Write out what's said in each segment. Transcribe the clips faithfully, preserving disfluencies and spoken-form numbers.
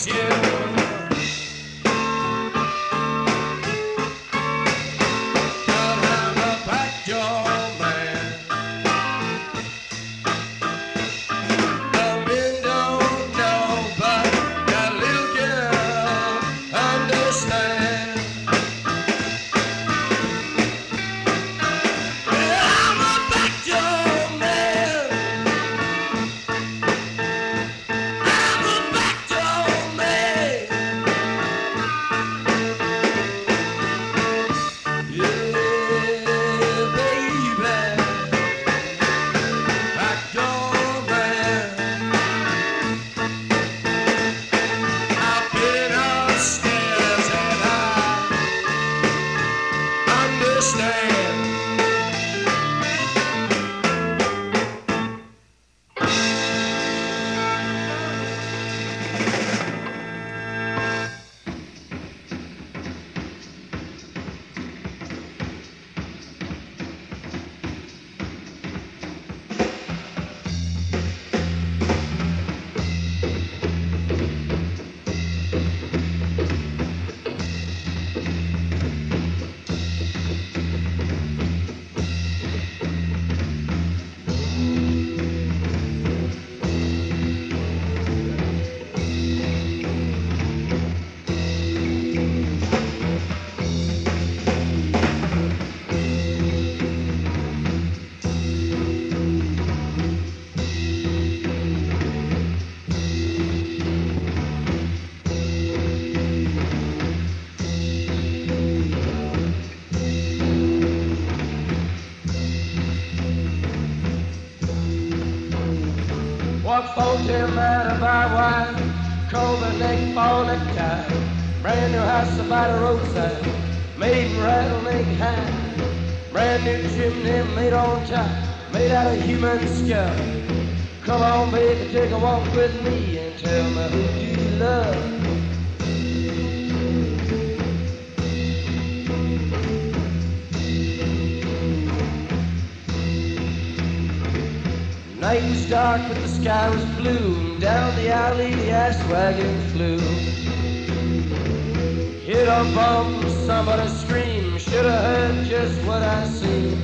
Walk folks in man about wine, comb her neck, fall necktie, brand new house by the roadside, made in rattlesnake hide, brand new chimney made on top, made out of human skull. Come on, baby, take a walk with me and tell me who do you love? Night was dark, but the sky was blue, and down the alley the ash wagon flew. Hit a bump, somebody scream, should have heard just what I seen.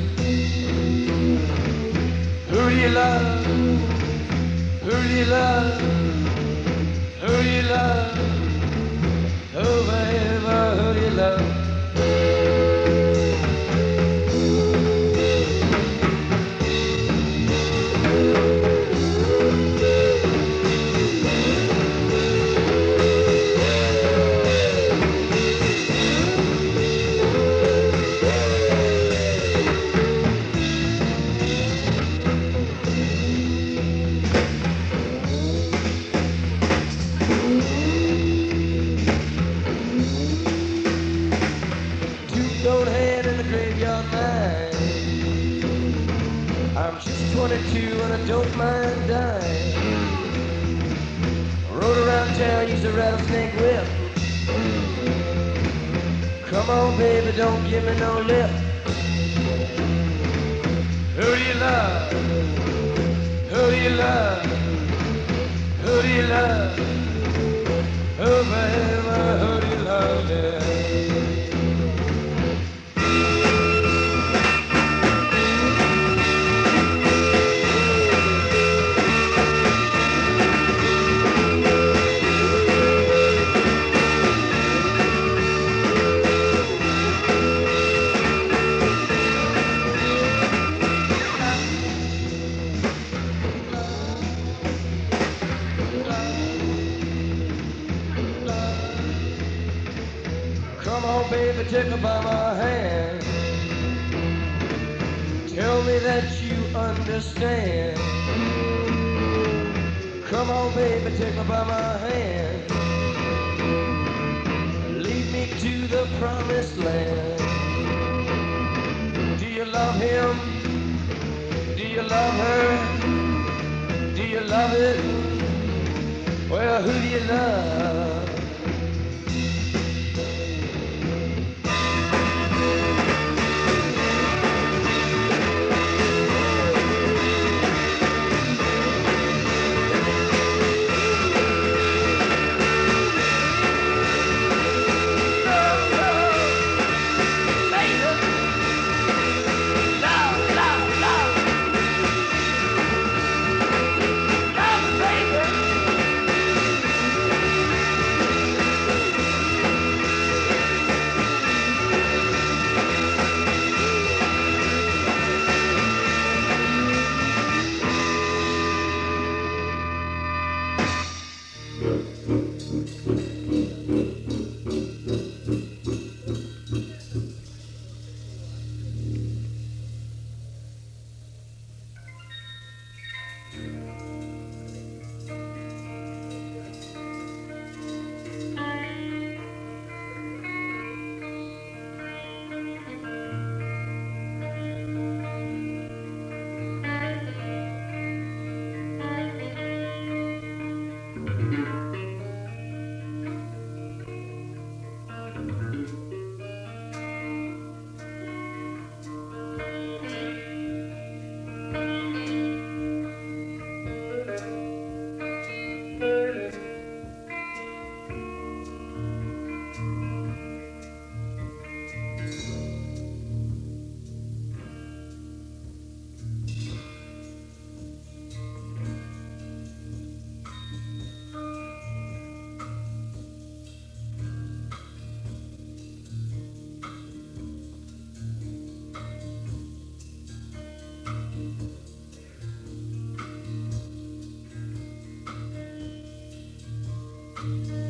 Who do you love? Who do you love? Who do you love? Oh baby, who do you love? twenty-two and I don't mind dying. Rode around town, used a rattlesnake whip. Come on, baby, don't give me no lip. Who do you love? Who do you love? Who do you love? Oh, baby, who do you love? Yeah. Baby, take her by my hand. Tell me that you understand. Come on, baby, take her by my hand. Lead me to the promised land. Do you love him? Do you love her? Do you love it? Well, who do you love?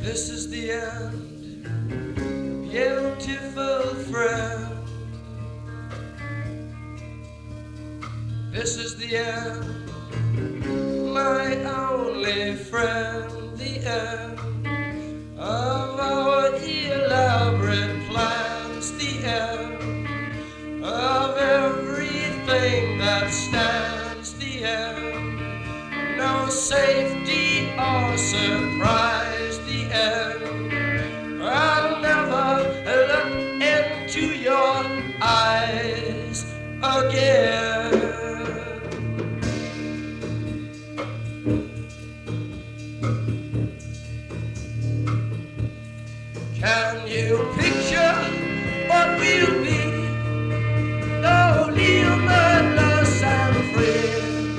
This is the end, beautiful friend. This is the end, my only friend. The end of our elaborate plans. The end of everything that stands. The end, no safety or surprise. The end, I'll never look into your eyes again. Can you picture what we'll be? Though humorless and free,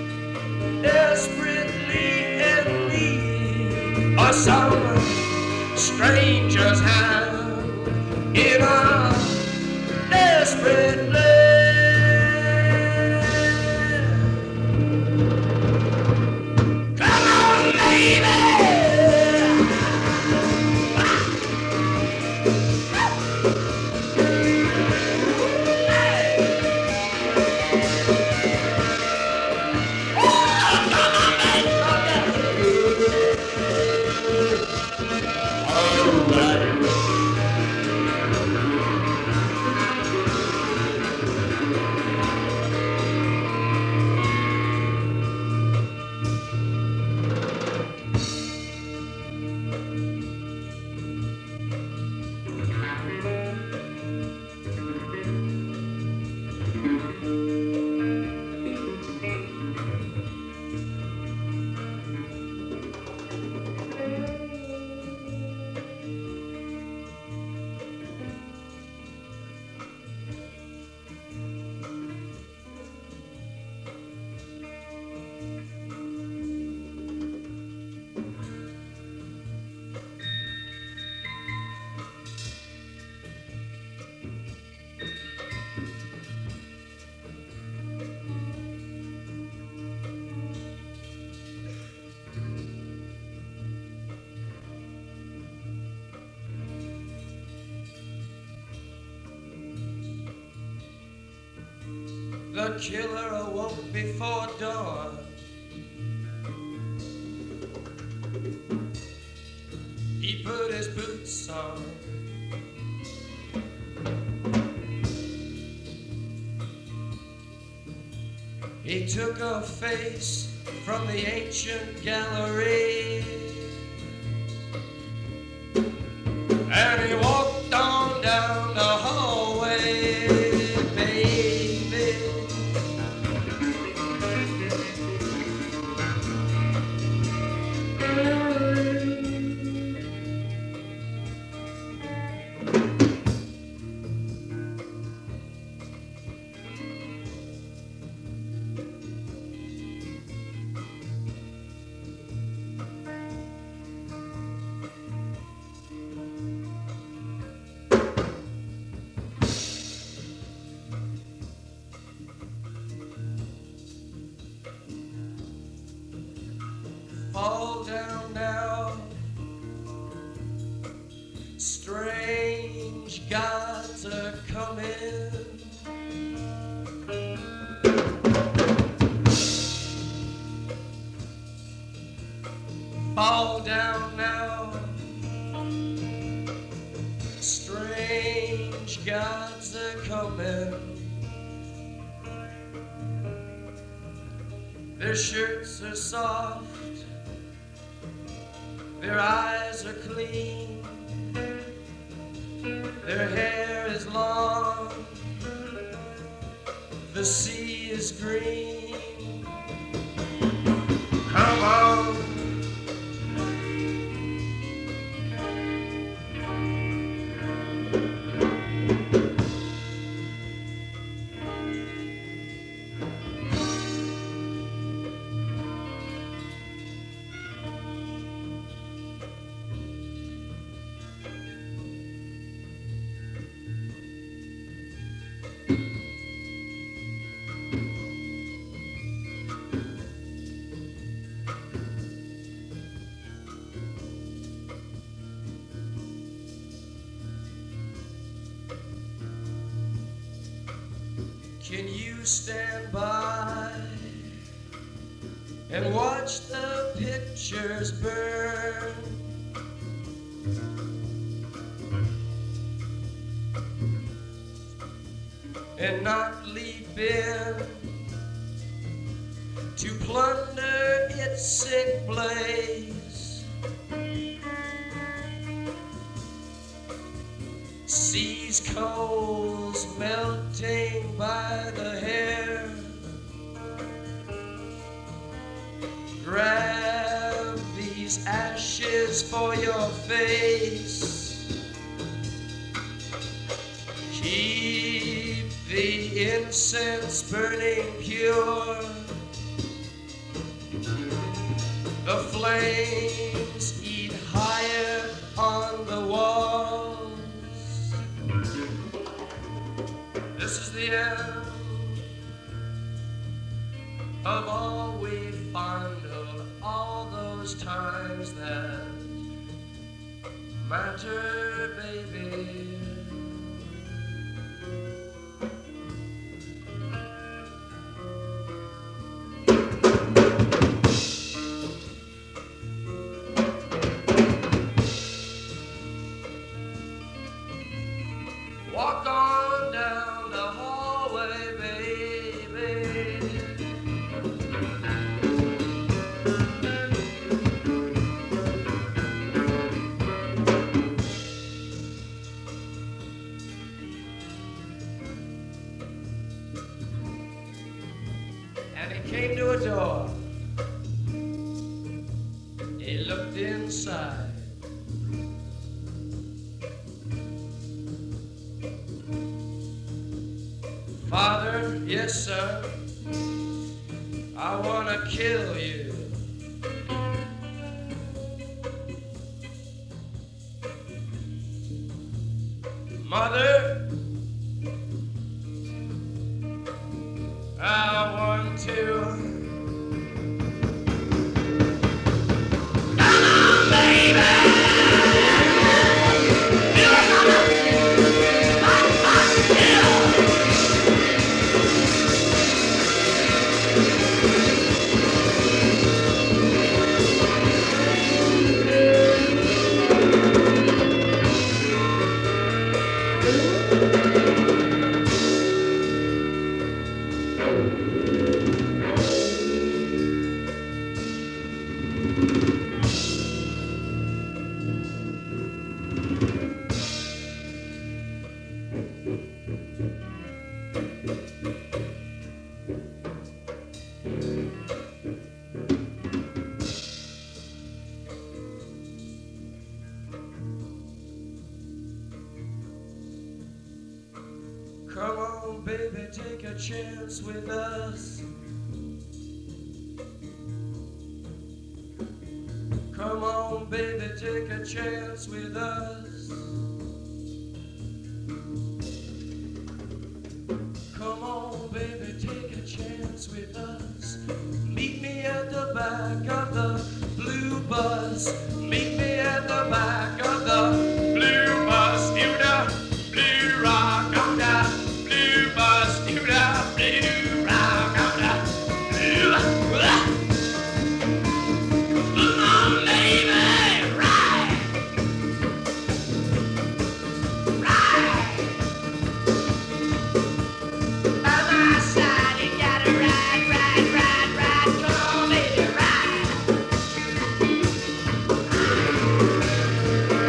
desperately in need of some stranger's hand in a desperate land. Come on, baby! The killer awoke before dawn. He put his boots on. He took a face from the ancient gallery, and he walked on down the hallway. Fall down now, strange gods are coming. Fall down now, strange gods are coming. Their shirts are soft, their eyes are clean, their hair is long, the sea is green. Come on. Can you stand by and watch the pictures burn? And not leap in to plunder its sick blaze. Seas coals melting by the hair. Grab these ashes for your face. Keep the incense burning pure. The flames eat higher on the walls. This is the end of all we fondled, all those times that matter, baby. Walk on down the hallway, baby. And he came to a door. He looked inside. Father, yes sir, I wanna kill you. Mother, I want to. Come on, baby, take a chance with us. Come on, baby, take a chance with us. Come on, baby, take a chance with us. Meet me at the back of the blue bus. Meet me at the back of the blue bus. You know, blue rock on the blue bus. You know, blue rock on the blue bus. Come on, baby, ride, ride. By my side, you gotta ride, ride, ride, ride. Come on, baby, ride.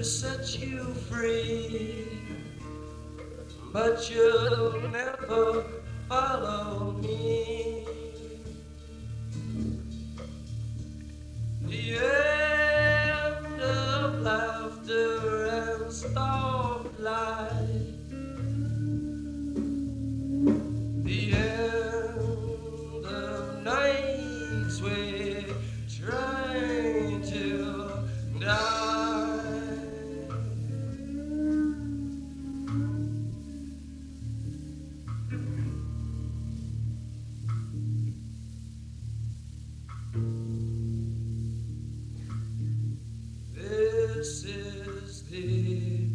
set you free, but you'll never follow me. The end of laughter and starlight, the end of nights we're trying to die. This is the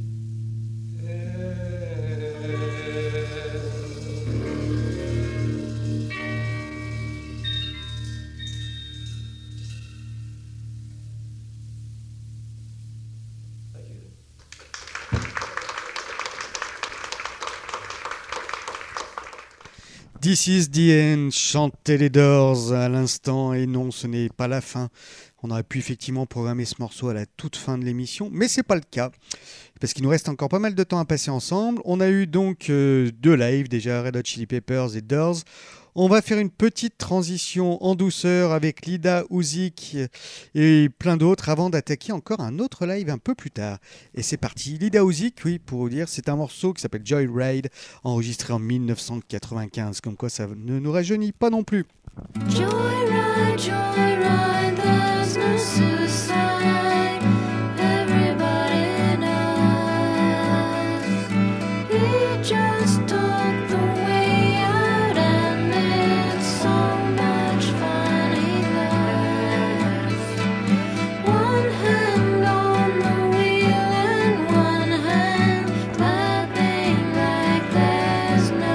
This is the end, chantaient les Doors à l'instant, et non, ce n'est pas la fin. On aurait pu effectivement programmer ce morceau à la toute fin de l'émission, mais c'est pas le cas, parce qu'il nous reste encore pas mal de temps à passer ensemble. On a eu donc euh, deux lives, déjà Red Hot Chili Peppers et Doors. On va faire une petite transition en douceur avec Lida Huzik et plein d'autres avant d'attaquer encore un autre live un peu plus tard. Et c'est parti. Lida Huzik, oui, pour vous dire, c'est un morceau qui s'appelle Joyride, enregistré en dix-neuf cent quatre-vingt-quinze. Comme quoi, ça ne nous rajeunit pas non plus. Joyride, joyride, there's no suicide. Everybody knows. He just took the way out and it's so much fun he loves. One hand on the wheel and one hand clapping like there's no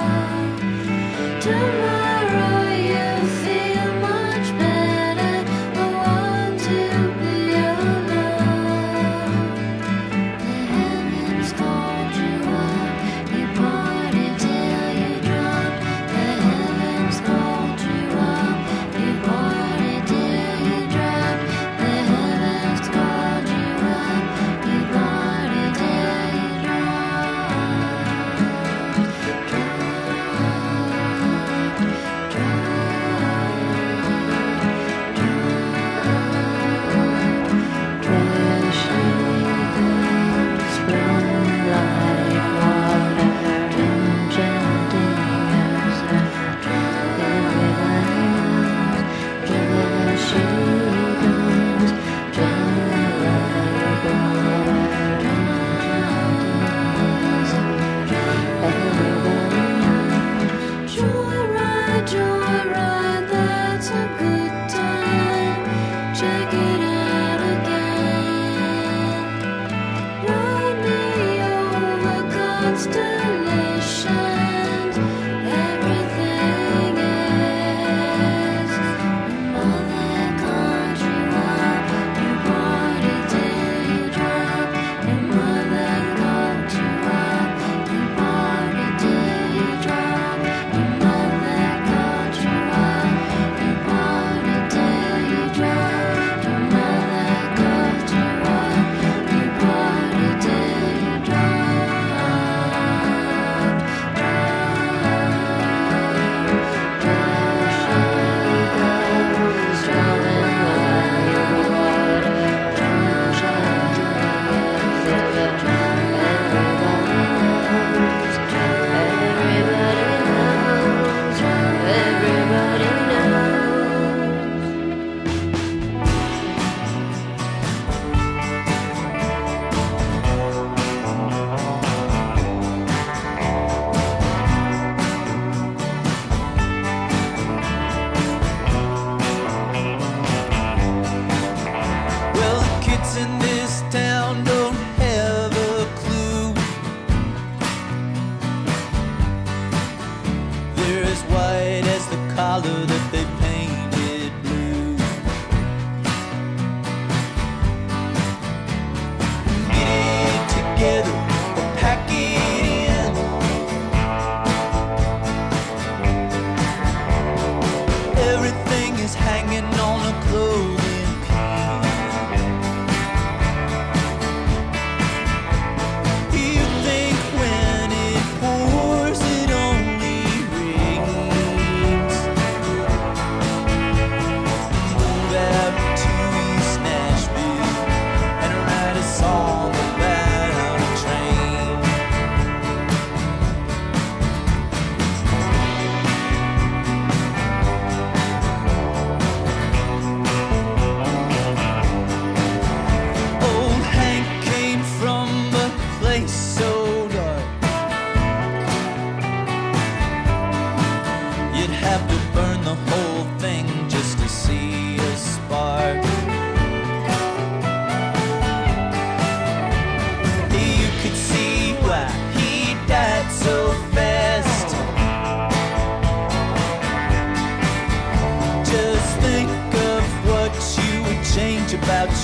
tomorrow. You feel much better. I want to be alone. The heavens called you up. You party till you drop. The heavens called you up. You party till you drop. The heavens called you up. You party till you Joyride, joyride, that's a good time. Check it out again. Ride me over constellations. Everything is. Mother called you up. You party till you drop. Your mother called you up. You party till you drop. Your mother called you up. You party till you drop. Your mother called you up. You party till you drop. Well, the kids in this town don't have a clue. They're as white as the collar that they painted blue. Get it together or pack it in. Everything is hanging on a clothing pin.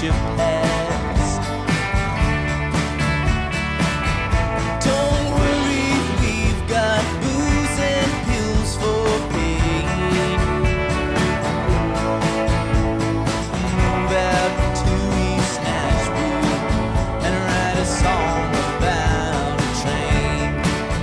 your past. Don't worry, we've got booze and pills for pain. Move out to East Nashville and write a song about a train.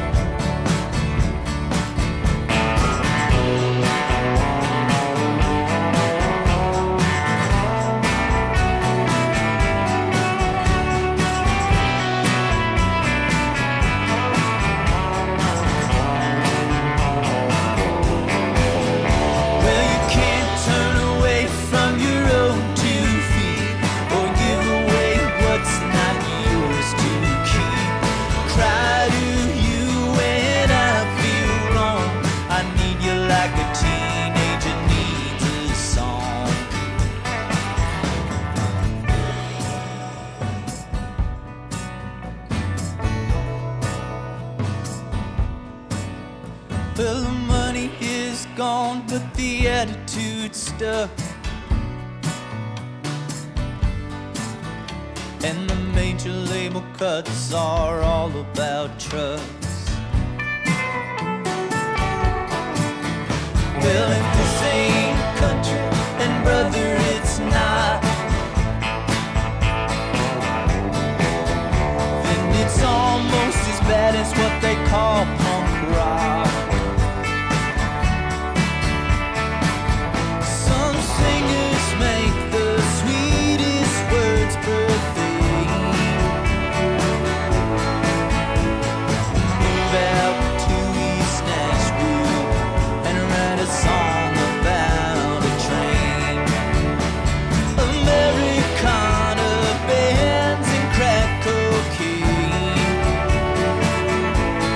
Well, you can't turn away from your own two feet or give away what's not yours to keep. Cry to you when I feel wrong. I need you like a teenager needs a song. Well, the money is gone, but the attitude's stuck. And the major label cuts are all about trust. Well, if this ain't country, then brother, it's not. Then it's almost as bad as what they call punk rock. Some singers make the sweetest words per thing. Move out to East Nashville and write a song about a train. Americana bands and crack cocaine.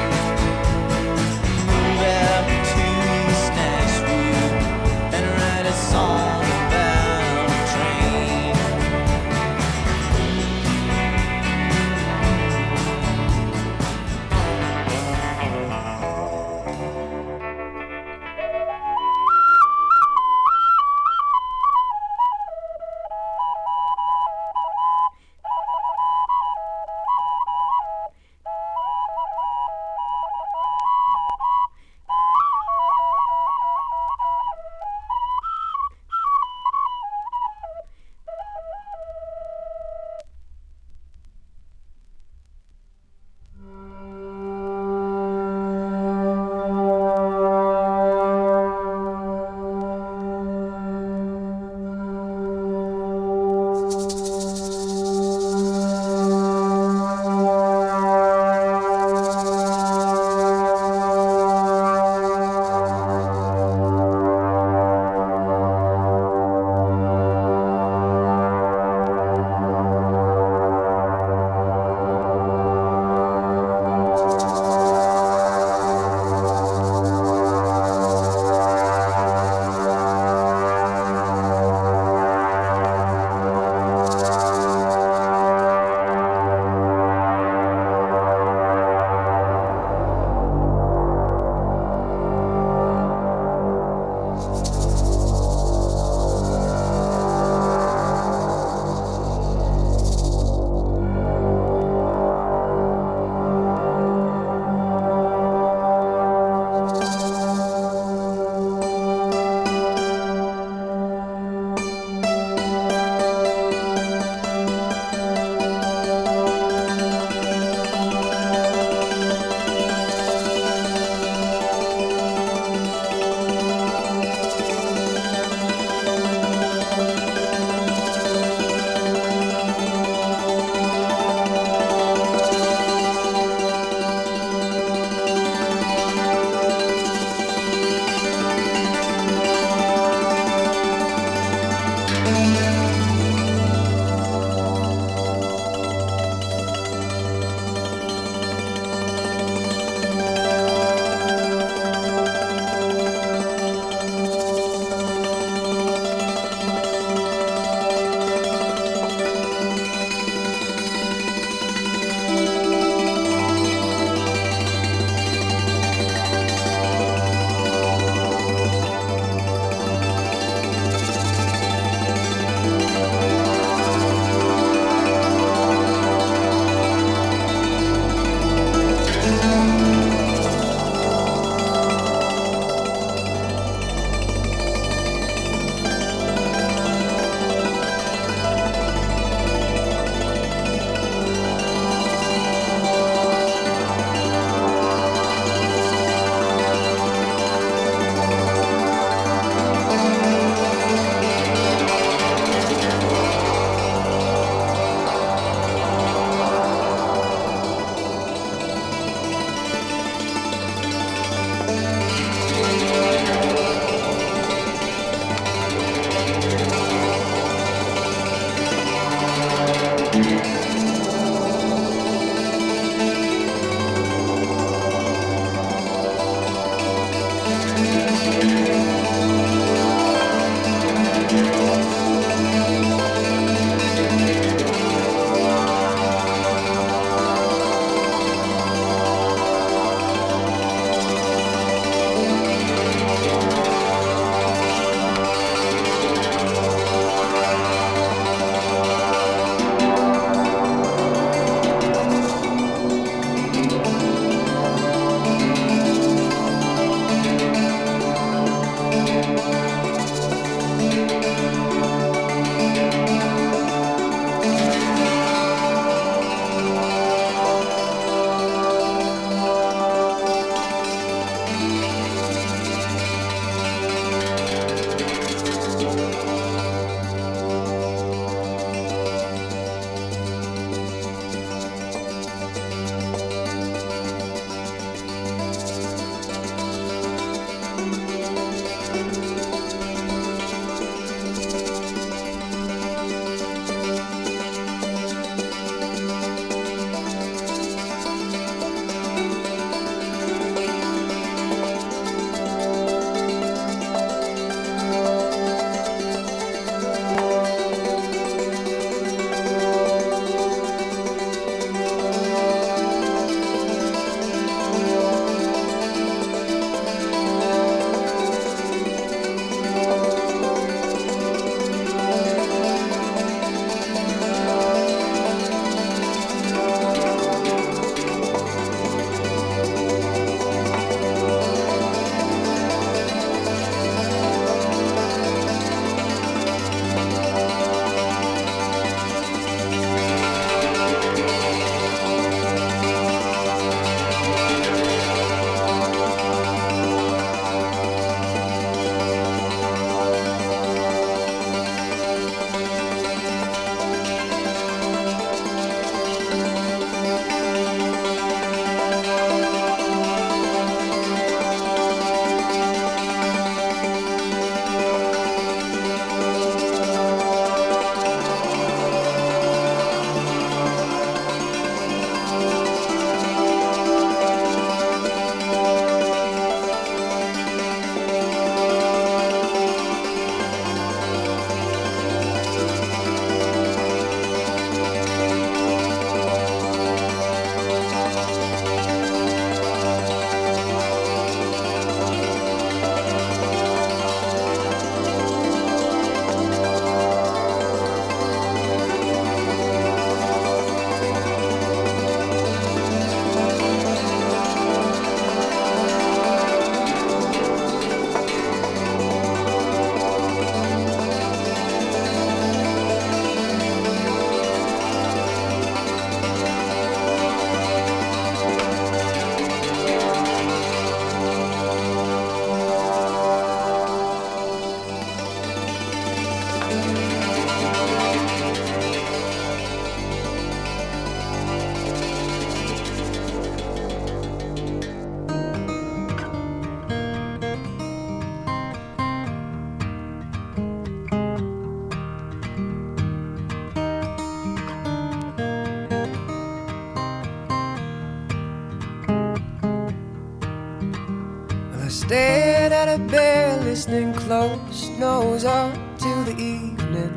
Stared at a bear, listening close, nose up till the evening.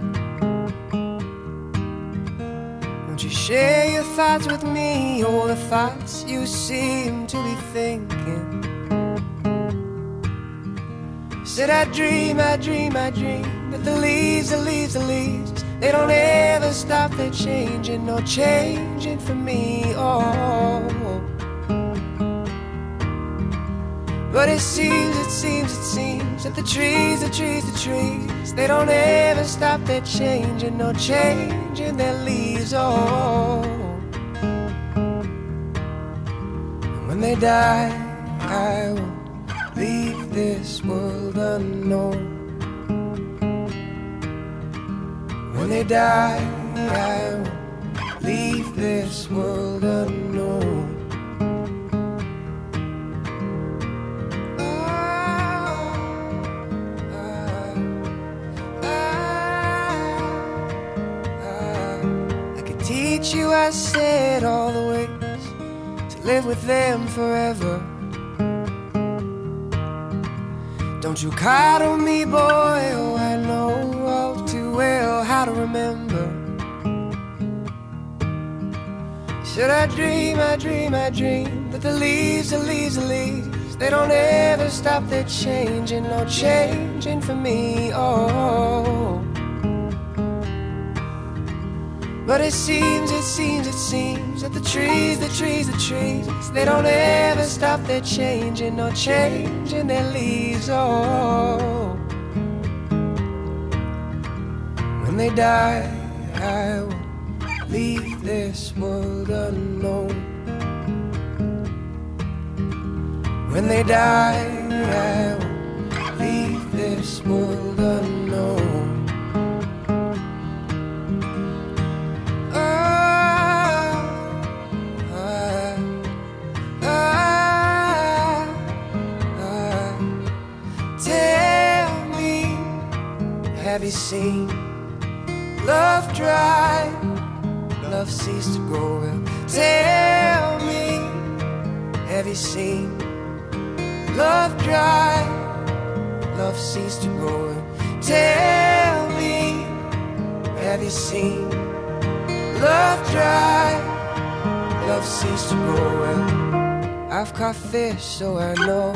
Won't you share your thoughts with me, all the thoughts you seem to be thinking? Said I dream, I dream, I dream that the leaves, the leaves, the leaves, they don't ever stop, they're changing, no changing for me, oh. But it seems, it seems, it seems that the trees, the trees, the trees, they don't ever stop, they're changing, no changing their leaves, oh. And when they die, I won't leave this world unknown. When they die, I won't leave this world unknown. You, I said, all the ways to live with them forever. Don't you coddle me, boy, oh, I know all too well how to remember. Should I dream, I dream, I dream that the leaves, the leaves, the leaves, they don't ever stop, they're changing, no changing for me, oh. But it seems, it seems, it seems that the trees, the trees, the trees, they don't ever stop, they're changing, no changing their leaves, oh. When they die, I won't leave this world unknown. When they die, I won't leave this world unknown. Have you seen love dry, love cease to grow? Well, tell me, have you seen love dry, love cease to grow? Well, tell me, have you seen love dry, love cease to grow? Well, I've caught fish, so I know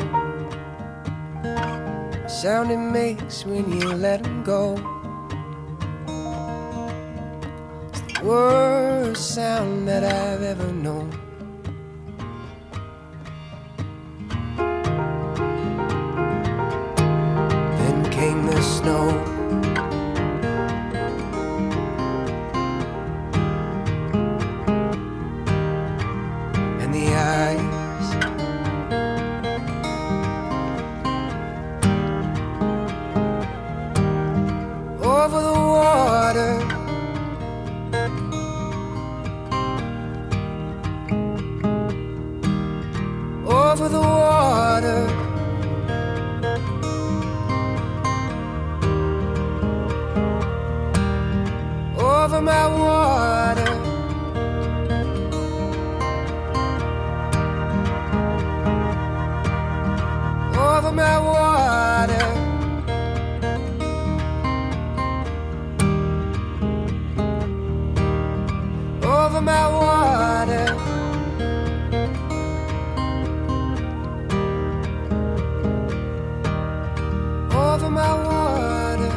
sound it makes when you let them go. It's the worst sound that I've ever known. Then came the snow, and the ice. Over the water, over the water, over my water, over my water. Over my water, over my water.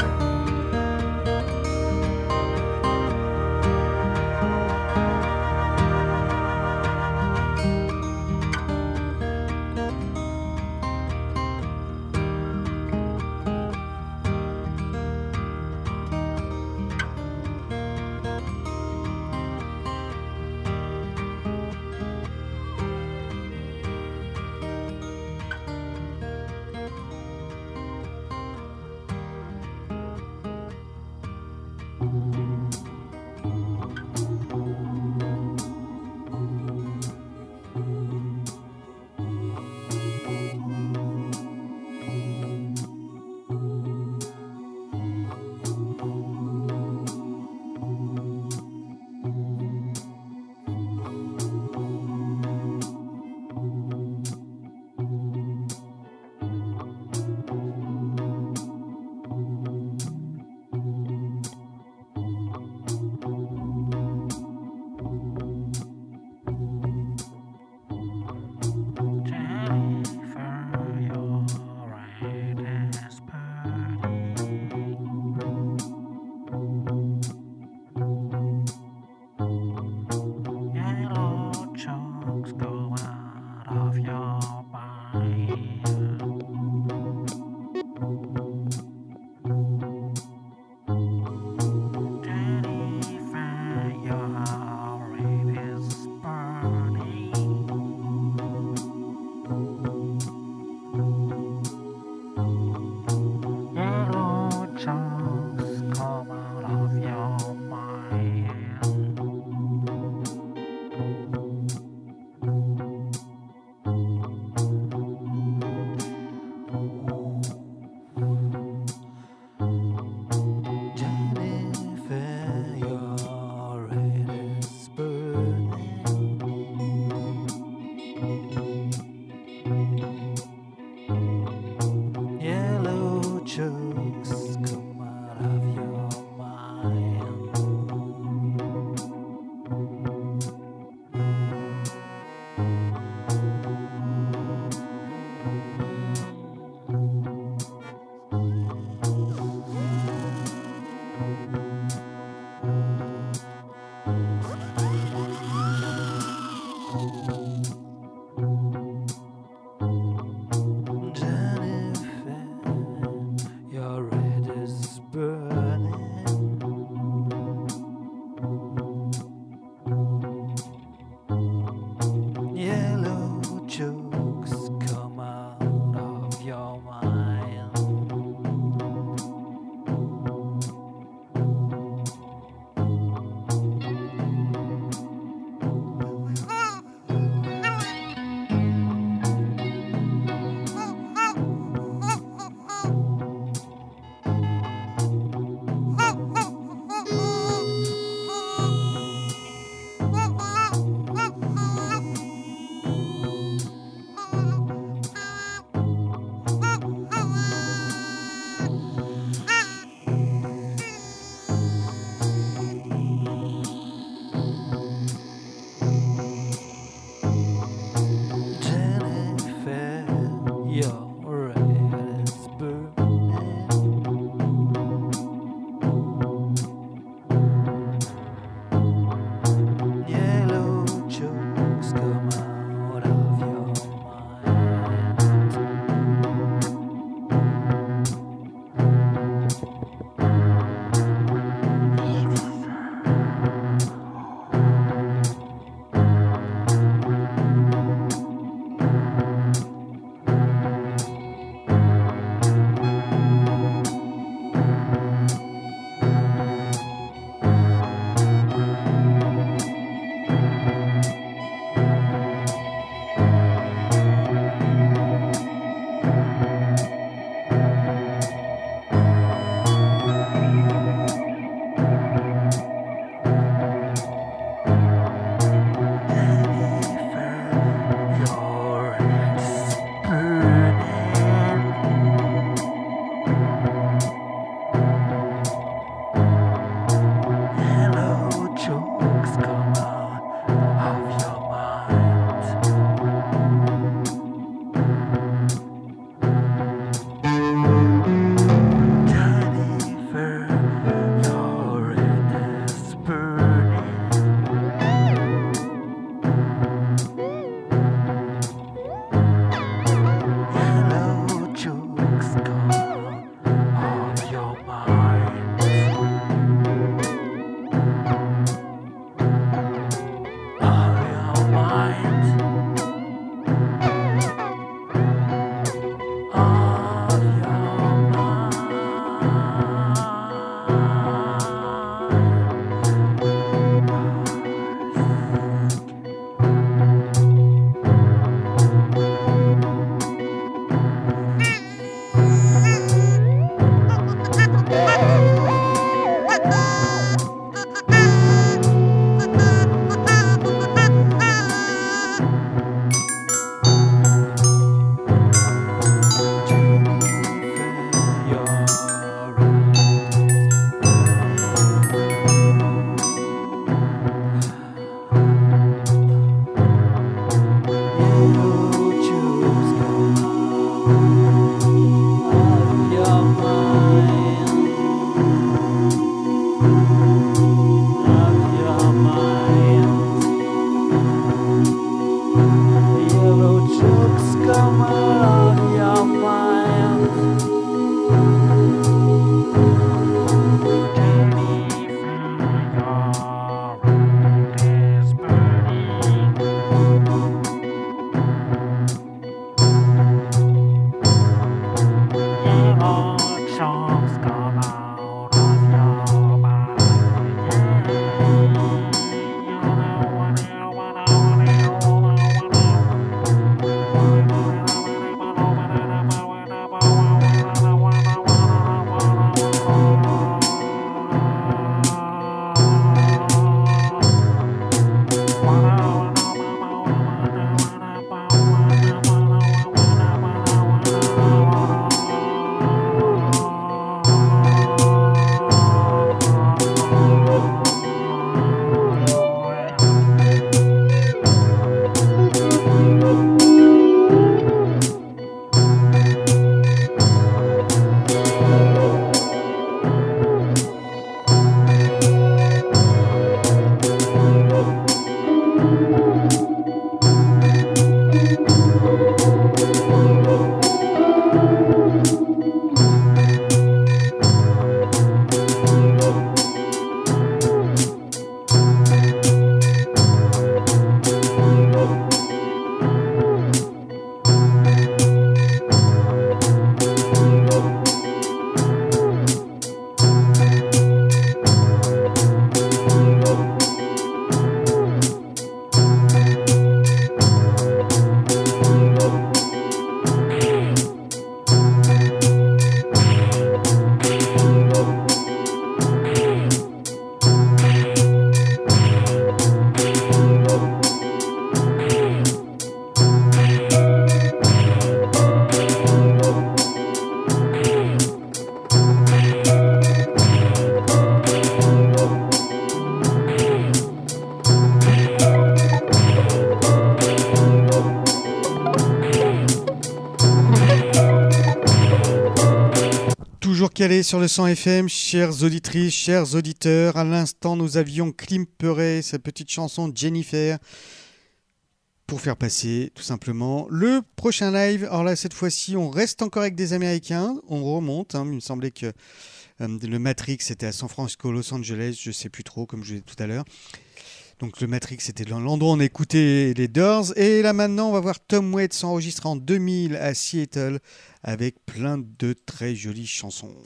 calés sur le cent F M, chères auditrices, chers auditeurs. À l'instant, nous avions Klim Perret, sa petite chanson Jennifer, pour faire passer tout simplement le prochain live. Alors là, cette fois-ci, on reste encore avec des Américains, on remonte. Hein. Il me semblait que euh, le Matrix était à San Francisco, Los Angeles, je ne sais plus trop, comme je l'ai dit tout à l'heure. Donc le Matrix, c'était l'endroit où on écoutait les Doors. Et là maintenant, on va voir Tom Waits s'enregistrer en deux mille à Seattle avec plein de très jolies chansons.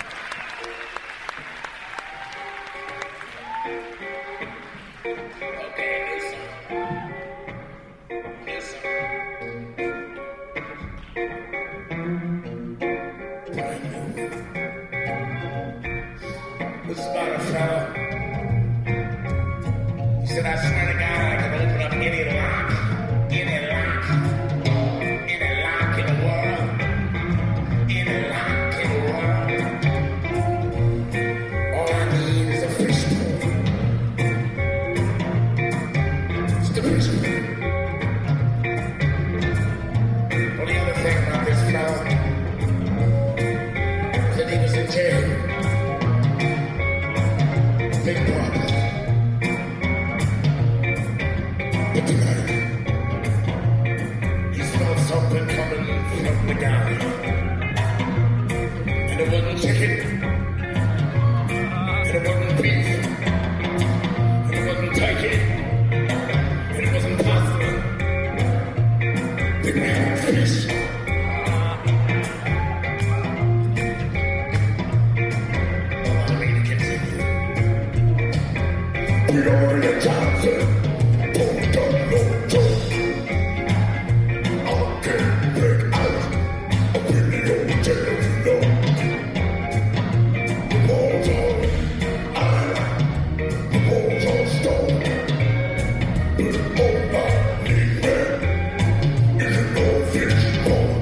This is about a fella. He said, I swear to God, I can open up any lock, any lock, any lock in the world, any lock in the world. All I need is a fish spoon. It's the fish spoon. Well, the other thing about this fella is that he was in jail. Big problem. But tonight, he smelled something coming from the guy. And it wasn't chicken. And it wasn't beef. And it wasn't turkey. And it wasn't pasta. The man fish. We are the Johnson, don't don't no joke. I can't break out up in the old jail, you know. The walls are iron, the walls are stone. But all I need there is an old fish bone.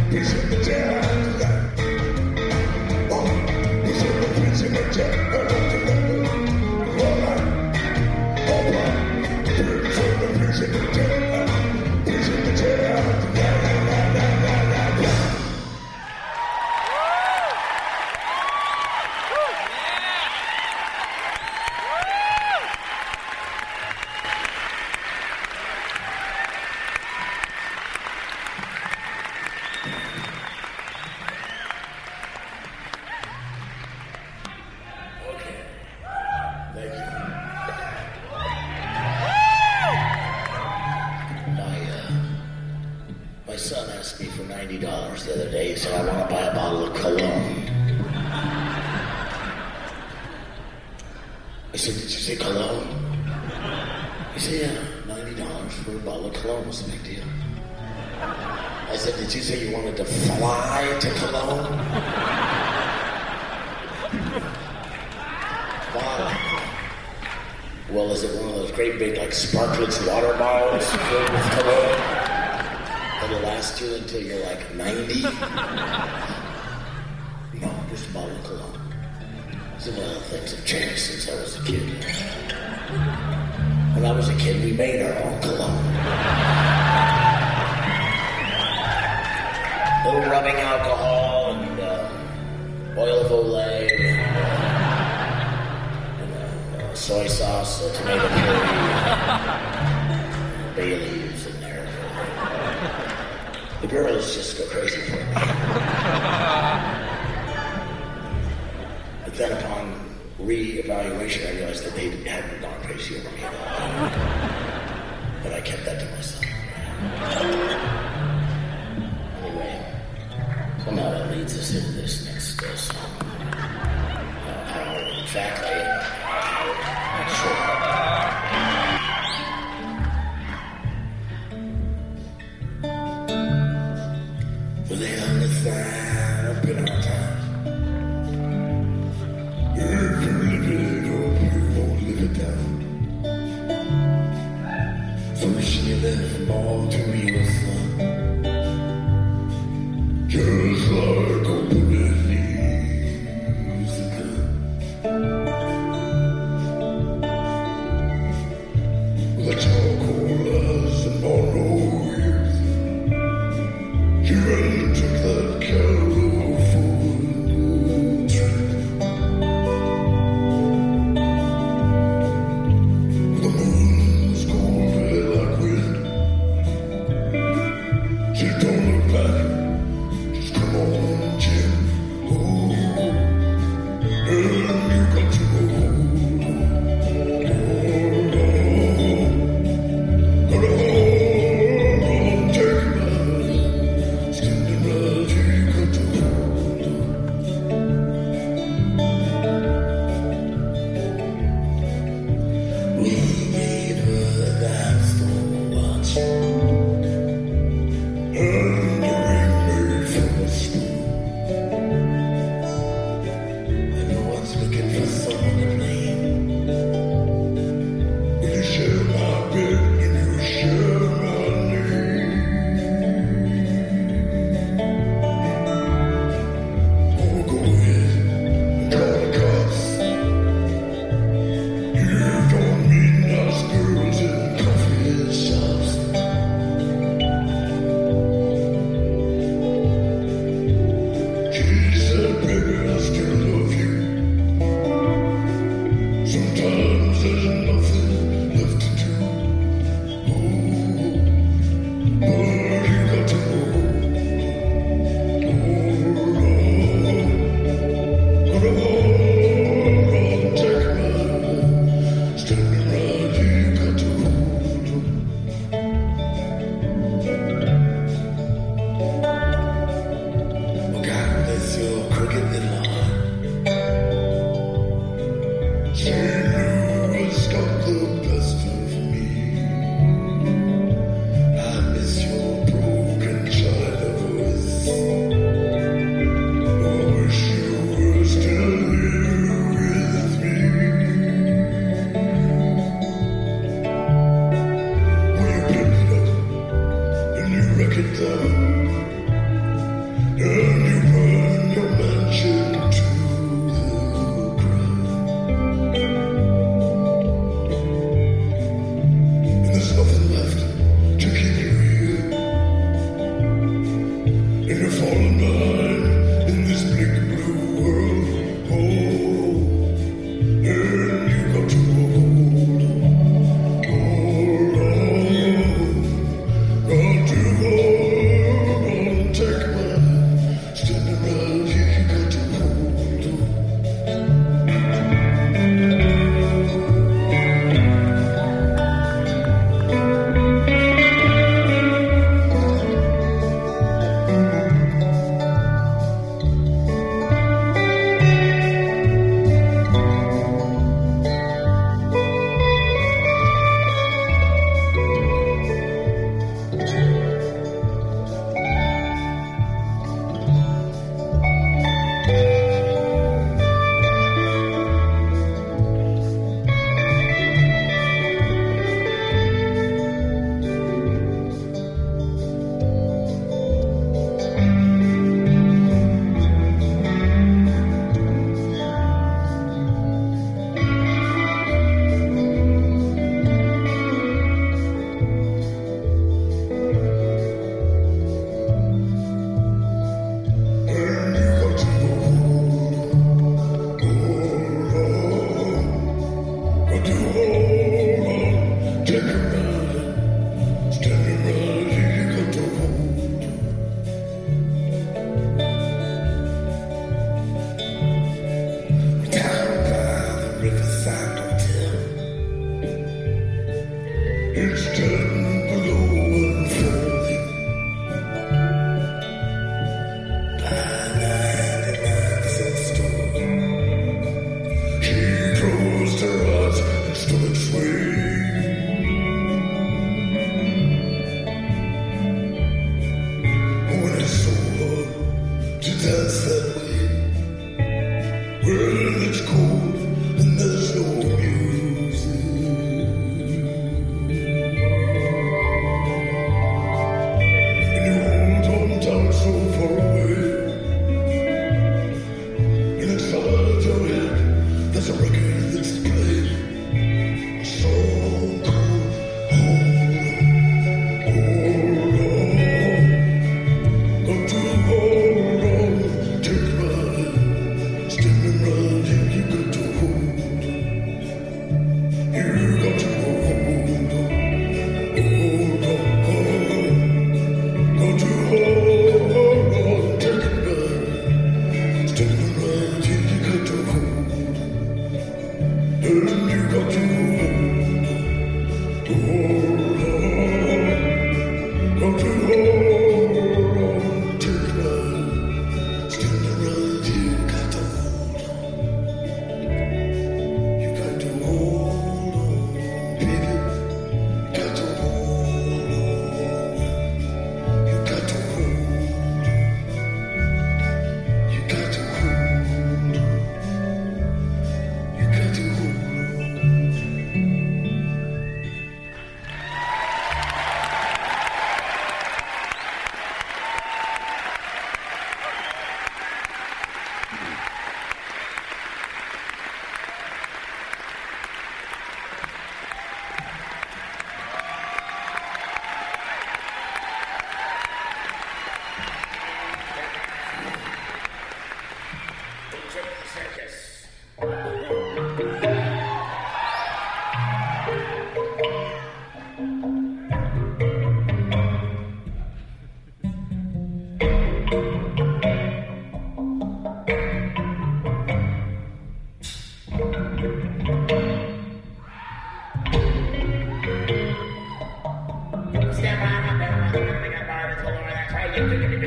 Take my skin and blood.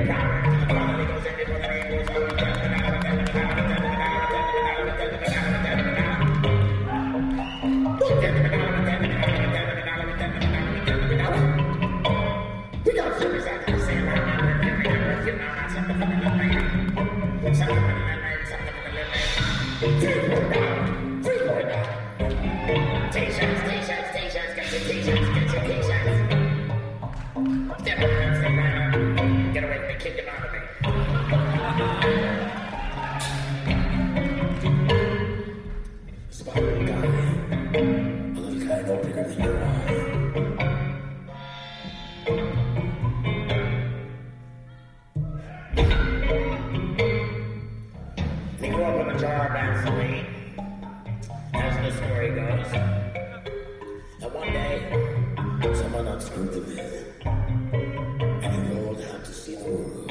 He grew up in a jar of Vaseline, as the story goes. And one day, someone unscrewed the lid, and he rolled out to see the world.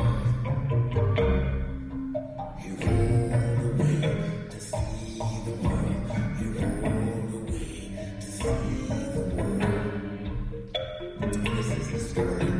He rolled away to see the world. He rolled away to see the world. And this is the story.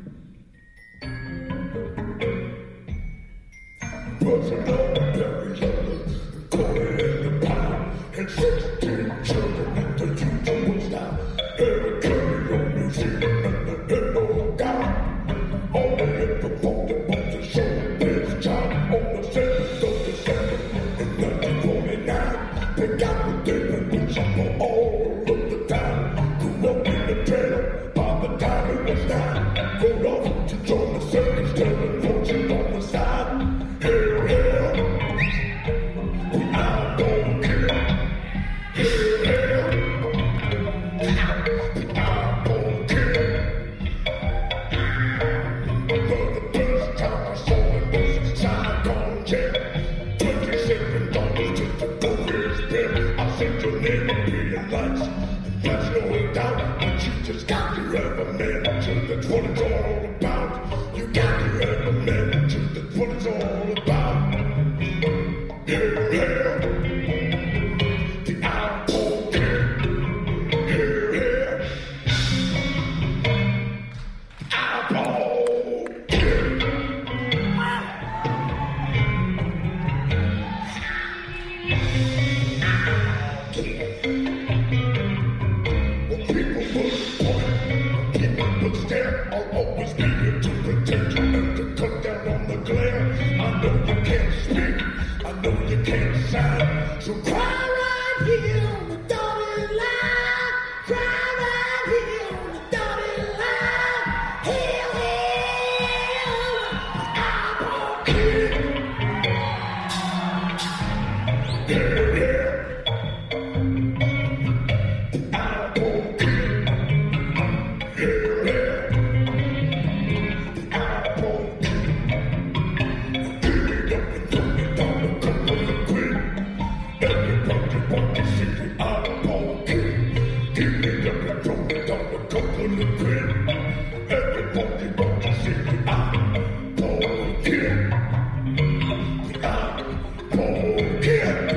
Buzzing on the berry yellow, corn in the pile, and sixteen children in the usual style. Every curry on New Zealand and the hello guy. Only hit the phone on the show, this child on the seventh of December in nineteen forty-nine. They got the David Boots for all of the time. Grew up in the trailer by the time it was nine. Rode off to join the circus, telling fortunes on the side. Hail, hail, the outlaw kid. Hail, hail, the outlaw kid. For the first time I saw it was a Saigon jet. Twenty-seven dollars just to go his bed. I said your name will be your lights. And there's no doubt that you just got to have a man. So that's what it's all about. You got to have a man. So that's what it's all about. Hail, hail, the outlaw kid. Hail, hail, outlaw kid. Well, people would point, people would stare. I'll always be here to protect you and to cut down on the glare. I know you can't speak. I know you can't sign, so cry right here on the dotted line. Cry right here on the dotted line. Hail, hail, the outlaw kid. Hail, hail, the outlaw kid. Hail, hail, the outlaw kid. Pick it up and throw it down a couple of quid. Everybody want to see the outlaw kid. Give it up and throw it down a couple of quid. Everybody want to see the outlaw kid. The outlaw kid.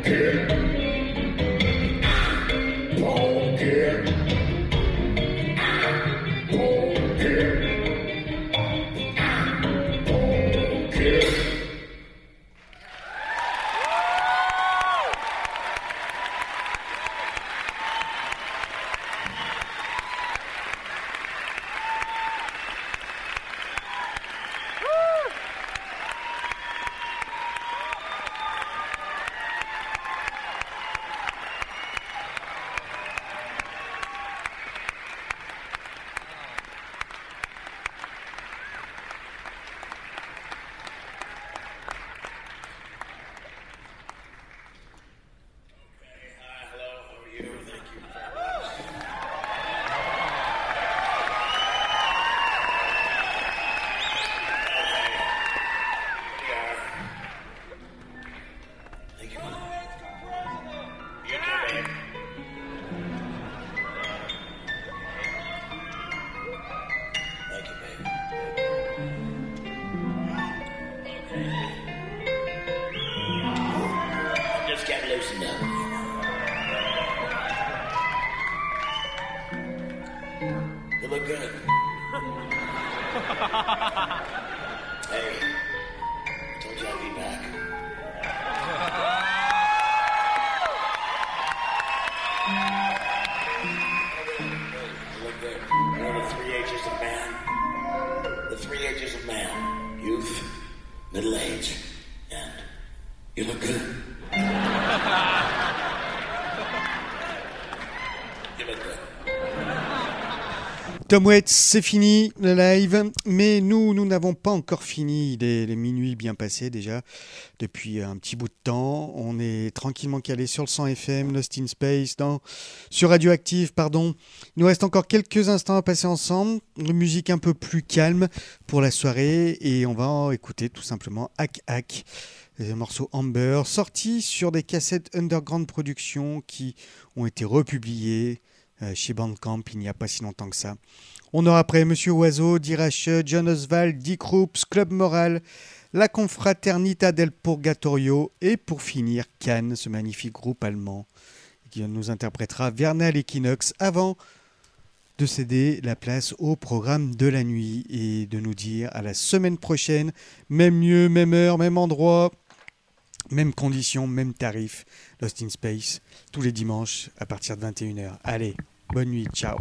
You look good. Hey, I told you I'd be back. You look good. You know the three ages of man? The three ages of man. Youth, middle age, and you look good. You look good. Tom Waits, c'est fini le live, mais nous, nous n'avons pas encore fini. Il est, il est minuit bien passé déjà, depuis un petit bout de temps. On est tranquillement calé sur le cent F M, Lost in Space, dans, sur Radioactive, pardon. Il nous reste encore quelques instants à passer ensemble. Une musique un peu plus calme pour la soirée, et on va écouter tout simplement Hack Hack, un morceau Amber, sorti sur des cassettes Underground Productions qui ont été republiées chez Bandcamp il n'y a pas si longtemps que ça. On aura après Monsieur Oiseau, Dirache, John Oswald, Dick Roops, Club Moral, La Confraternita del Purgatorio et pour finir Cannes, ce magnifique groupe allemand qui nous interprétera Vernal Equinox avant de céder la place au programme de la nuit et de nous dire à la semaine prochaine, même lieu, même heure, même endroit, même conditions, même tarif. Lost in Space, tous les dimanches à partir de vingt et une heures. Allez, bonne nuit, ciao.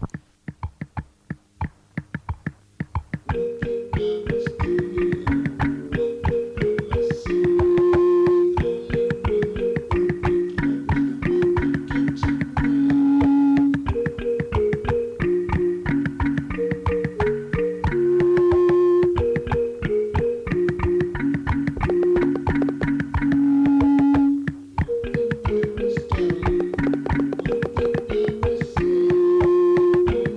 Thank you.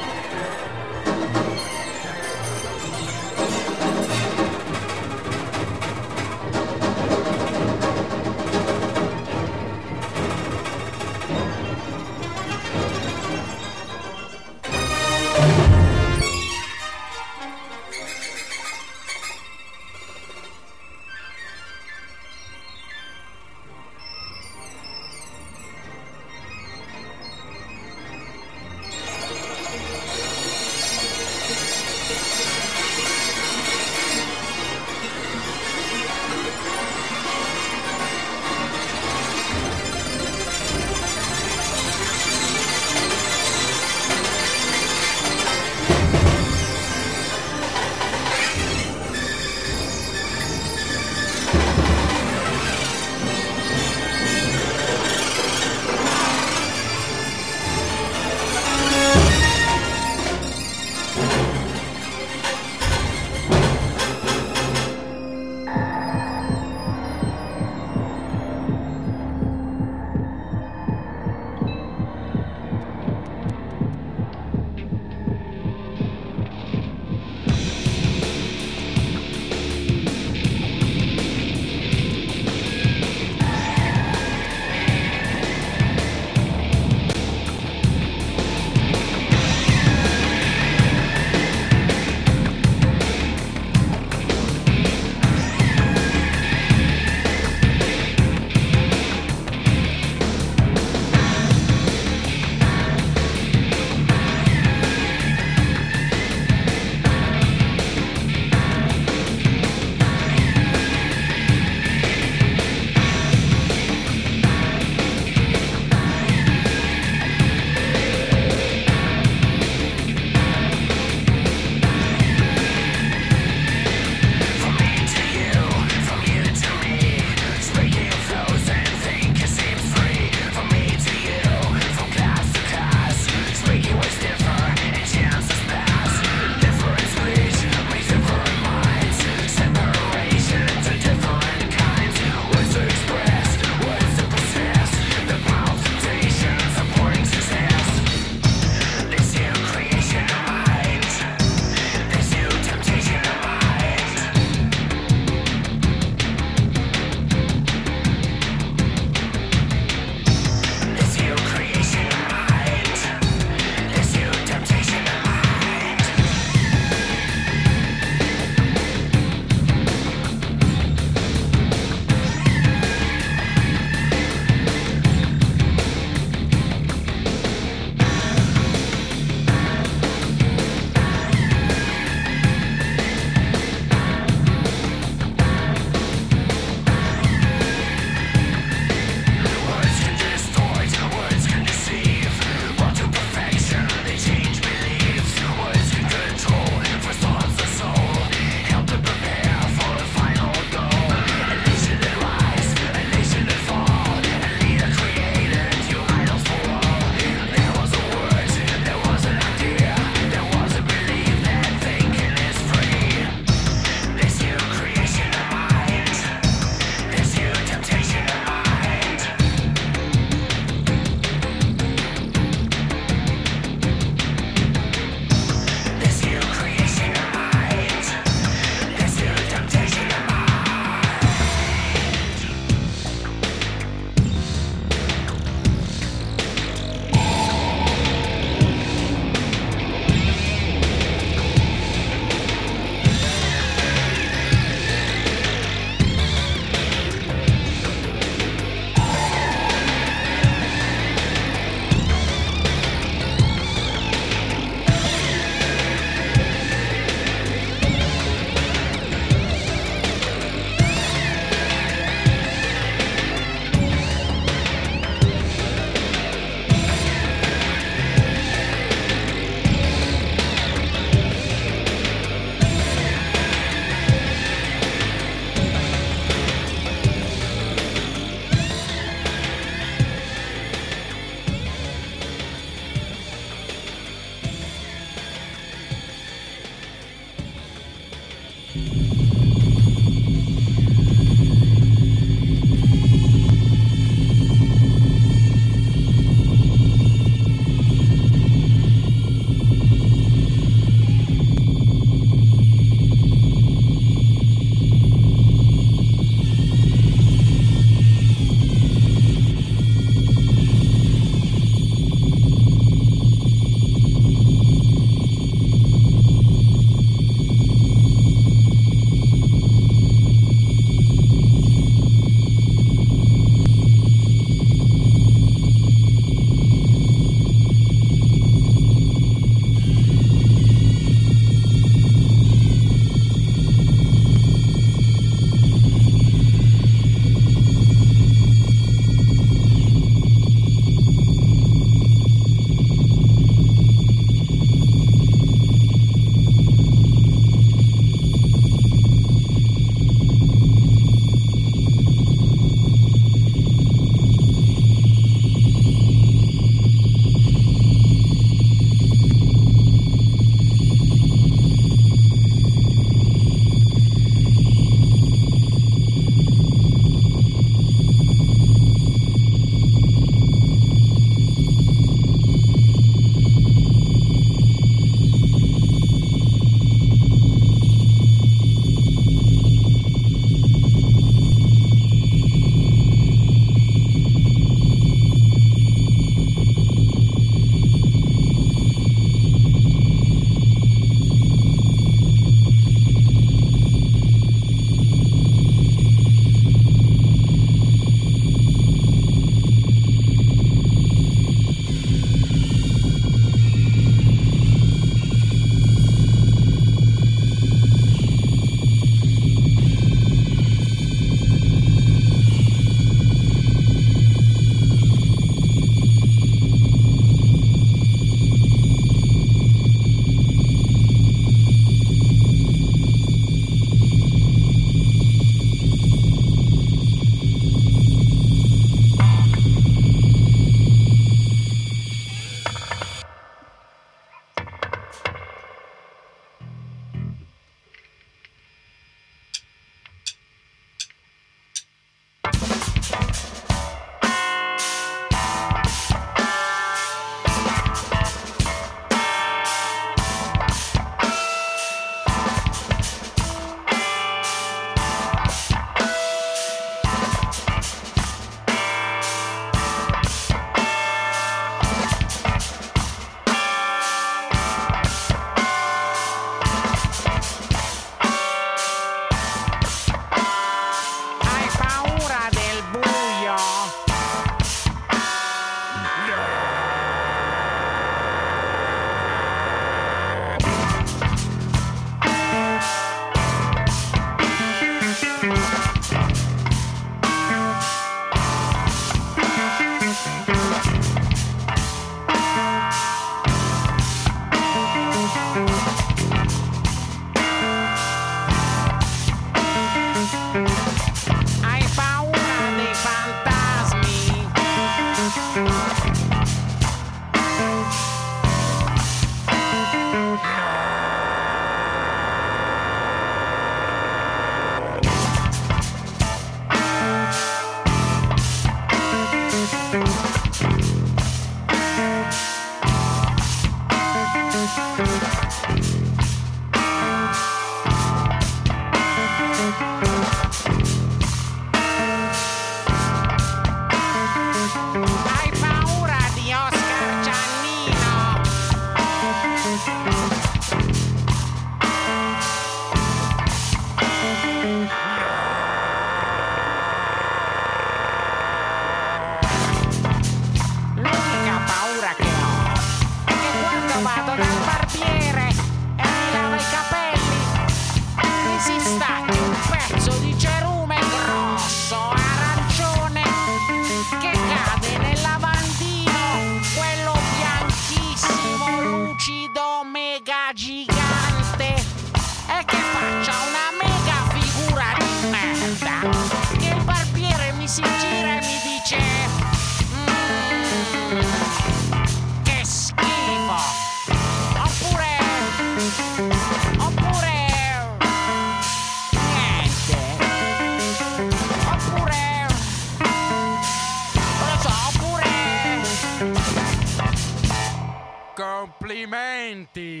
chanter